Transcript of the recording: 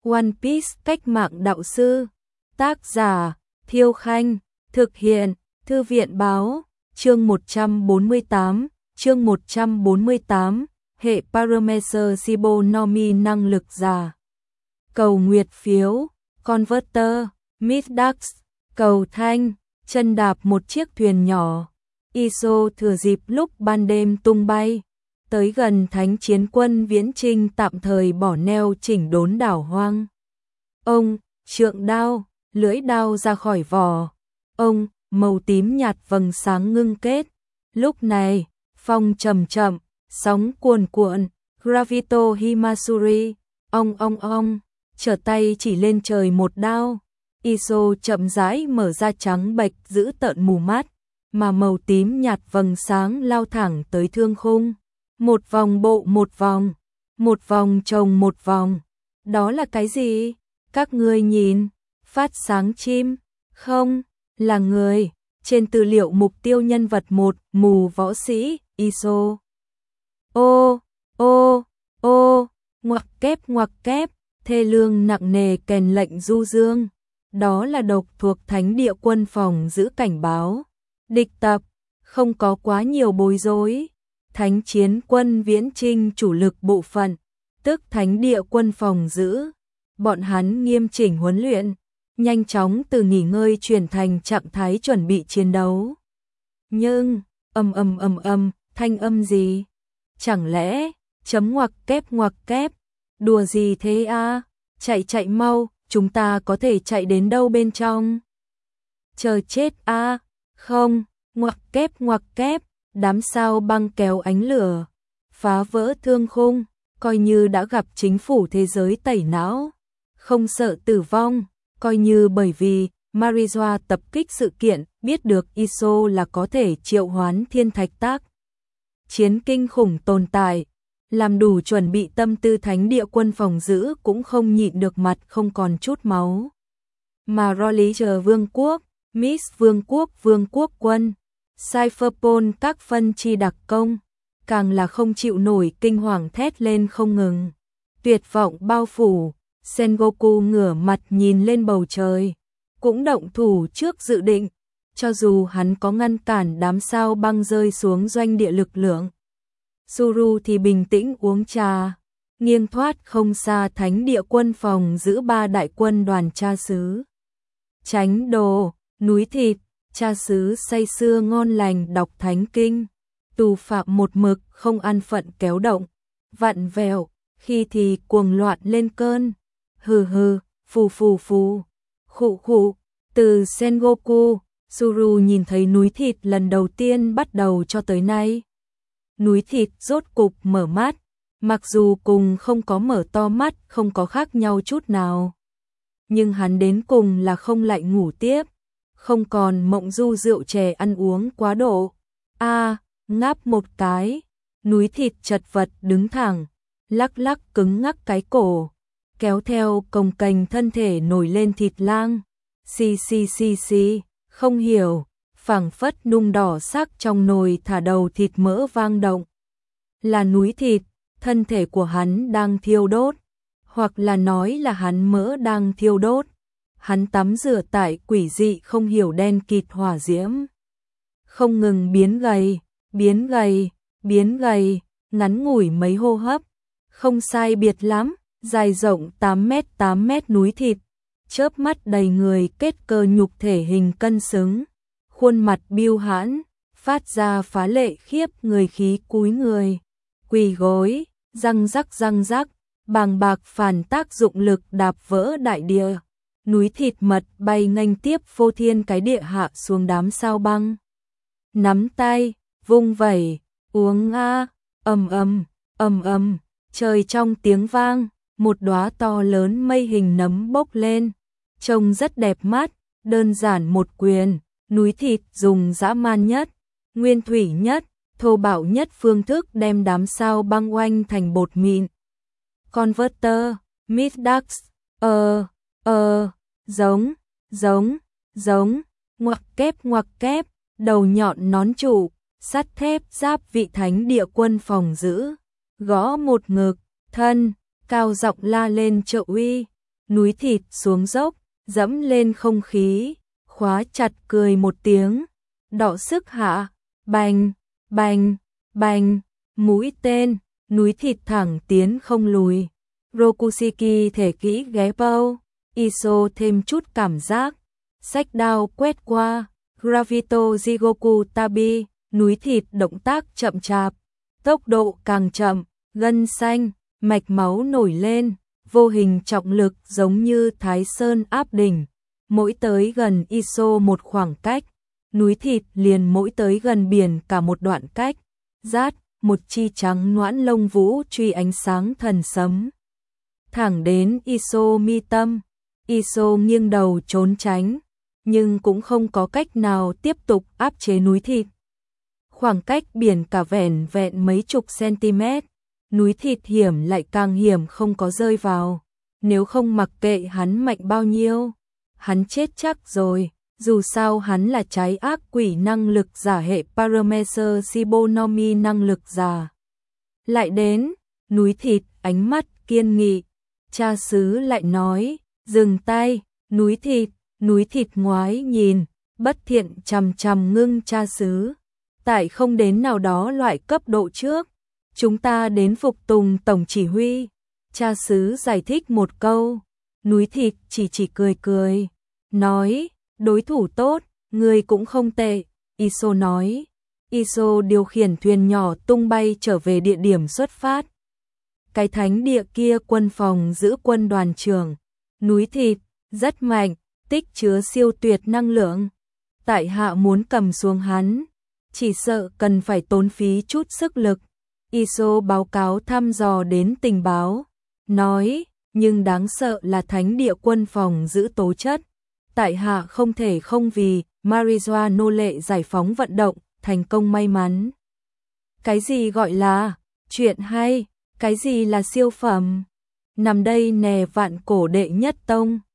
One Piece cách mạng đạo sư. Tác giả Thiêu Khanh. Thực hiện Thư viện Báo. Chương 148. Hệ Parameter Shibonomi năng lực giả. Cầu nguyệt phiếu. Converter. Midax. Cầu thanh. Chân đạp một chiếc thuyền nhỏ. Iso thừa dịp lúc ban đêm tung bay tới gần thánh chiến quân viễn chinh, tạm thời bỏ neo chỉnh đốn đảo hoang. Ông, trượng đao, lưỡi đao ra khỏi vỏ. Ông, màu tím nhạt vầng sáng ngưng kết. Lúc này, phong chậm chậm, sóng cuồn cuộn, Gravito Himasuri, ong, trở tay chỉ lên trời một đao. Iso chậm rãi mở ra trắng bệch giữ tợn mù mắt, mà màu tím nhạt vầng sáng lao thẳng tới thương khung. Một vòng bộ một vòng chồng một vòng. Đó là cái gì? Các ngươi nhìn, phát sáng chim, không, là người. Trên tư liệu mục tiêu nhân vật 1, mù võ sĩ, Iso. Ngoặc kép, thê lương nặng nề kèn lệnh du dương. Đó là độc thuộc thánh địa quân phòng giữ cảnh báo. Địch tập, không có quá nhiều bối rối. Thánh chiến quân viễn chinh chủ lực bộ phận, tức thánh địa quân phòng giữ. Bọn hắn nghiêm chỉnh huấn luyện, nhanh chóng từ nghỉ ngơi chuyển thành trạng thái chuẩn bị chiến đấu. Nhưng, thanh âm gì? Chẳng lẽ, chấm ngoặc kép, đùa gì thế à? Chạy mau, chúng ta có thể chạy đến đâu bên trong? Chờ chết à? Không, ngoặc kép, đám sao băng kéo ánh lửa, phá vỡ thương khung, coi như đã gặp chính phủ thế giới tẩy não. Không sợ tử vong, coi như bởi vì Marijoa tập kích sự kiện, biết được Iso là có thể triệu hoán thiên thạch tác. Chiến kinh khủng tồn tại, làm đủ chuẩn bị tâm tư thánh địa quân phòng giữ cũng không nhịn được mặt không còn chút máu. Mà Rolliger vương quốc, Miss vương quốc quân, Cypherpol các phân chi đặc công, càng là không chịu nổi kinh hoàng thét lên không ngừng. Tuyệt vọng bao phủ, Sengoku ngửa mặt nhìn lên bầu trời, cũng động thủ trước dự định, cho dù hắn có ngăn cản đám sao băng rơi xuống doanh địa lực lượng. Suru thì bình tĩnh uống trà, nghiêng thoát không xa thánh địa quân phòng giữ 3 đại quân đoàn cha xứ. Chánh đồ, núi thịt, cha xứ say sưa ngon lành đọc thánh kinh, tù phạm một mực không an phận kéo động, vặn vẹo, khi thì cuồng loạn lên cơn. Hừ, phù, khụ, từ Sengoku, Suru nhìn thấy núi thịt lần đầu tiên bắt đầu cho tới nay. Núi thịt rốt cục mở mắt, mặc dù cùng không có mở to mắt không có khác nhau chút nào. Nhưng hắn đến cùng là không lại ngủ tiếp, không còn mộng du rượu chè ăn uống quá độ. Ngáp một cái, núi thịt chật vật đứng thẳng, lắc cứng ngắc cái cổ, kéo theo cồng kềnh thân thể nổi lên thịt lang. Xì, không hiểu, phảng phất nung đỏ sắc trong nồi thả đầu thịt mỡ vang động. Là núi thịt, thân thể của hắn đang thiêu đốt, hoặc là nói là hắn mỡ đang thiêu đốt. Hắn tắm rửa tại quỷ dị không hiểu đen kịt hỏa diễm, không ngừng biến gầy, ngắn ngủi mấy hô hấp, không sai biệt lắm, dài rộng 8 mét núi thịt, chớp mắt đầy người kết cơ nhục thể hình cân xứng, khuôn mặt biêu hãn, phát ra phá lệ khiếp người khí cúi người, quỳ gối, răng rắc, bàng bạc phản tác dụng lực đạp vỡ đại địa. Núi thịt mật bay nghênh tiếp phô thiên cái địa hạ xuống đám sao băng. Nắm tay, vung vẩy, uống ầm, trời trong tiếng vang, một đóa to lớn mây hình nấm bốc lên, trông rất đẹp mắt, đơn giản một quyền, núi thịt dùng dã man nhất, nguyên thủy nhất, thô bạo nhất phương thức đem đám sao băng oanh thành bột mịn. Converter, Midax, giống, ngoặc kép, đầu nhọn nón trụ, sắt thép giáp vị thánh địa quân phòng giữ, gõ một ngực, thân, cao giọng la lên trợ uy, núi thịt xuống dốc, dẫm lên không khí, khóa chặt cười một tiếng, đọ sức hạ, bành, bành, bành, mũi tên, núi thịt thẳng tiến không lùi. Rokushiki thể kỹ ghé bao, Iso thêm chút cảm giác, xách đao quét qua, Gravito Jigoku Tabi, núi thịt động tác chậm chạp, tốc độ càng chậm, gân xanh, mạch máu nổi lên, vô hình trọng lực giống như Thái Sơn áp đỉnh, mỗi tới gần Iso một khoảng cách, núi thịt liền mỗi tới gần biển cả một đoạn cách, rát, một chi trắng noãn lông vũ truy ánh sáng thần sấm. Thẳng đến Iso mi tâm, Iso nghiêng đầu trốn tránh, nhưng cũng không có cách nào tiếp tục áp chế núi thịt. Khoảng cách biển cả vẻn vẹn mấy chục cm, núi thịt hiểm lại càng hiểm không có rơi vào, nếu không mặc kệ hắn mạnh bao nhiêu, hắn chết chắc rồi, dù sao hắn là trái ác quỷ năng lực giả hệ Parameter Shibonomi năng lực giả. Lại đến, núi thịt ánh mắt kiên nghị, cha xứ lại nói, dừng tay, núi thịt ngoái nhìn, bất thiện chằm chằm ngưng cha xứ. Tại không đến nào đó loại cấp độ trước, chúng ta đến phục tùng tổng chỉ huy. Cha xứ giải thích một câu, núi thịt chỉ cười cười, nói, đối thủ tốt, người cũng không tệ, Iso nói. Iso điều khiển thuyền nhỏ tung bay trở về địa điểm xuất phát. Cái thánh địa kia quân phòng giữ quân đoàn trưởng, núi thịt, rất mạnh, tích chứa siêu tuyệt năng lượng. Tại hạ muốn cầm xuống hắn, chỉ sợ cần phải tốn phí chút sức lực. Iso báo cáo thăm dò đến tình báo, nói, nhưng đáng sợ là thánh địa quân phòng giữ tố chất. Tại hạ không thể không vì Marijoa nô lệ giải phóng vận động, thành công may mắn. Cái gì gọi là chuyện hay, cái gì là siêu phẩm? Nằm đây nè vạn cổ đệ nhất tông.